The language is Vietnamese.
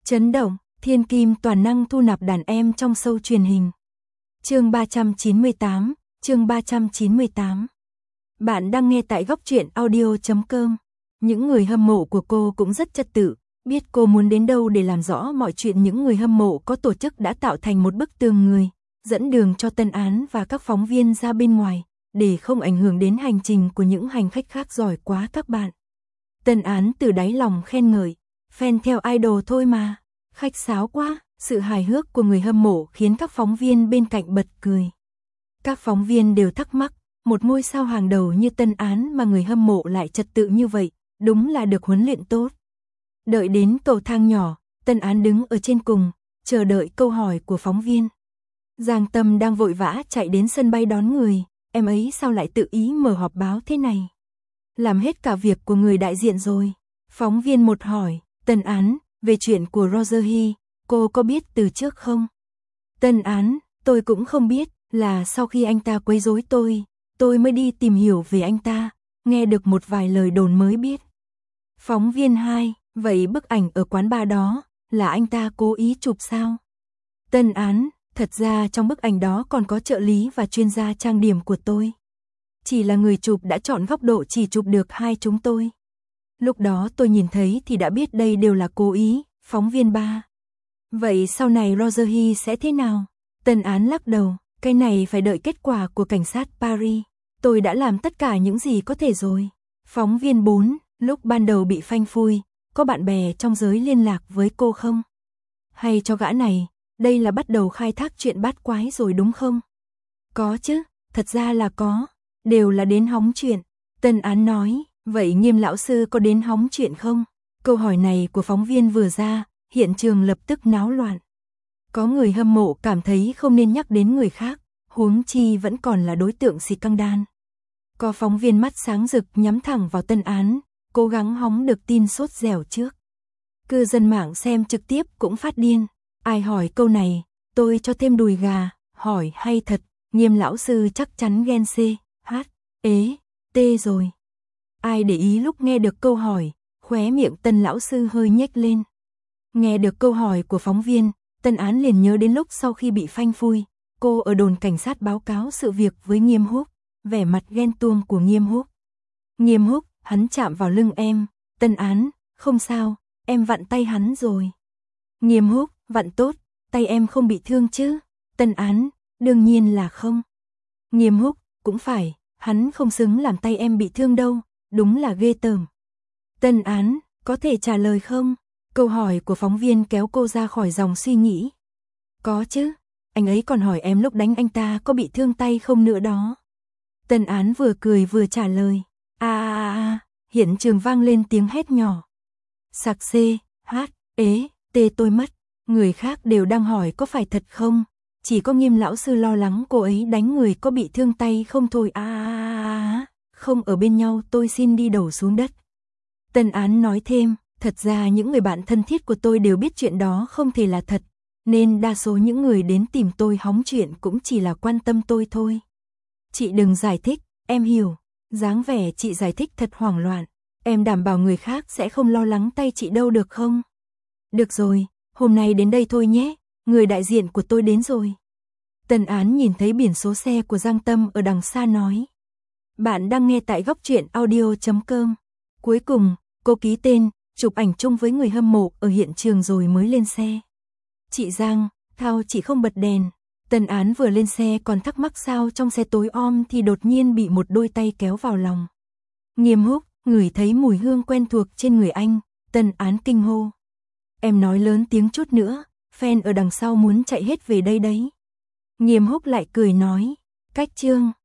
Chấn động, thiên kim toàn năng thu nạp đàn em trong show truyền hình. Chương 398, chương 398. Bạn đang nghe tại góc truyện audio.com. Những người hâm mộ của cô cũng rất trật tự, biết cô muốn đến đâu để làm rõ mọi chuyện. Những người hâm mộ có tổ chức đã tạo thành một bức tường người, dẫn đường cho Tân Án và các phóng viên ra bên ngoài, để không ảnh hưởng đến hành trình của những hành khách khác. Giỏi quá các bạn. Tân Án từ đáy lòng khen ngợi, fan theo idol thôi mà, khách sáo quá. Sự hài hước của người hâm mộ khiến các phóng viên bên cạnh bật cười. Các phóng viên đều thắc mắc, một ngôi sao hàng đầu như Tân Án mà người hâm mộ lại trật tự như vậy, đúng là được huấn luyện tốt. Đợi đến cầu thang nhỏ, Tân Án đứng ở trên cùng, chờ đợi câu hỏi của phóng viên. Giang Tâm đang vội vã chạy đến sân bay đón người, em ấy sao lại tự ý mở họp báo thế này? Làm hết cả việc của người đại diện rồi. Phóng viên một hỏi, Tân Án, về chuyện của Roger Hy, cô có biết từ trước không? Tân Án, tôi cũng không biết, là sau khi anh ta quấy rối tôi mới đi tìm hiểu về anh ta, nghe được một vài lời đồn mới biết. Phóng viên 2, vậy bức ảnh ở quán bar đó, là anh ta cố ý chụp sao? Tân Án, thật ra trong bức ảnh đó còn có trợ lý và chuyên gia trang điểm của tôi. Chỉ là người chụp đã chọn góc độ chỉ chụp được hai chúng tôi. Lúc đó tôi nhìn thấy thì đã biết đây đều là cố ý. Phóng viên 3. Vậy sau này Roger Hy sẽ thế nào? Tân Án lắc đầu, cái này phải đợi kết quả của cảnh sát Paris. Tôi đã làm tất cả những gì có thể rồi. Phóng viên 4, lúc ban đầu bị phanh phui, có bạn bè trong giới liên lạc với cô không? Hay cho gã này, đây là bắt đầu khai thác chuyện bát quái rồi đúng không? Có chứ, thật ra là có, đều là đến hóng chuyện. Tân Án nói, vậy Nghiêm lão sư có đến hóng chuyện không? Câu hỏi này của phóng viên vừa ra, hiện trường lập tức náo loạn. Có người hâm mộ cảm thấy không nên nhắc đến người khác, huống chi vẫn còn là đối tượng scandal. Có phóng viên mắt sáng rực nhắm thẳng vào Tân Án, cố gắng hóng được tin sốt dẻo trước. Cư dân mạng xem trực tiếp cũng phát điên. Ai hỏi câu này, tôi cho thêm đùi gà, hỏi hay thật, Nghiêm lão sư chắc chắn ghen C, H, ế, T rồi. Ai để ý lúc nghe được câu hỏi, khóe miệng Tân lão sư hơi nhếch lên. Nghe được câu hỏi của phóng viên, Tân Án liền nhớ đến lúc sau khi bị phanh phui, cô ở đồn cảnh sát báo cáo sự việc với Nghiêm Húc, vẻ mặt ghen tuông của Nghiêm Húc. Nghiêm Húc, hắn chạm vào lưng em. Tân Án, không sao, em vặn tay hắn rồi. Nghiêm Húc, vặn tốt, tay em không bị thương chứ? Tân Án, đương nhiên là không. Nghiêm Húc, cũng phải, hắn không xứng làm tay em bị thương đâu, đúng là ghê tởm. Tân Án, có thể trả lời không? Câu hỏi của phóng viên kéo cô ra khỏi dòng suy nghĩ. Có chứ, anh ấy còn hỏi em lúc đánh anh ta có bị thương tay không nữa đó. Tân Án vừa cười vừa trả lời. Hiện trường vang lên tiếng hét nhỏ. Sặc C, H, ế, T tôi mất. Người khác đều đang hỏi có phải thật không? Chỉ có Nghiêm lão sư lo lắng cô ấy đánh người có bị thương tay không thôi. Không ở bên nhau tôi xin đi đầu xuống đất. Tân Án nói thêm, thật ra những người bạn thân thiết của tôi đều biết chuyện đó không thể là thật, nên đa số những người đến tìm tôi hóng chuyện cũng chỉ là quan tâm tôi thôi. Chị đừng giải thích, em hiểu. Dáng vẻ chị giải thích thật hoảng loạn. Em đảm bảo người khác sẽ không lo lắng tay chị đâu được không? Được rồi, hôm nay đến đây thôi nhé, người đại diện của tôi đến rồi. Tân Án nhìn thấy biển số xe của Giang Tâm ở đằng xa nói. Bạn đang nghe tại góc truyện audio.com. Cuối cùng, cô ký tên, chụp ảnh chung với người hâm mộ ở hiện trường rồi mới lên xe. Chị Giang, thao chị không bật đèn. Tân Án vừa lên xe còn thắc mắc sao trong xe tối om thì đột nhiên bị một đôi tay kéo vào lòng. Nghiêm Húc, ngửi thấy mùi hương quen thuộc trên người anh, Tân Án kinh hô. Em nói lớn tiếng chút nữa, fan ở đằng sau muốn chạy hết về đây đấy. Nghiêm Húc lại cười nói, cách chương.